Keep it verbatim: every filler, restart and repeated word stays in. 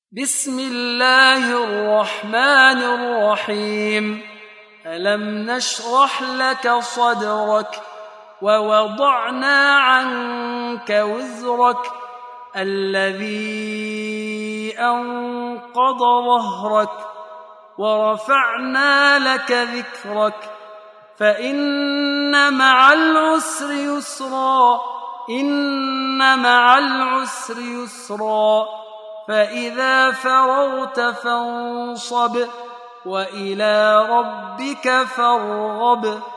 بسم الله الرحمن الرحيم. ألم نشرح لك صدرك ووضعنا عنك وزرك الذي أنقض ظهرك ورفعنا لك ذكرك فإن مع العسر يسرا إن مع العسر يسرا فإذا فرغت فانصب وإلى ربك فارغب.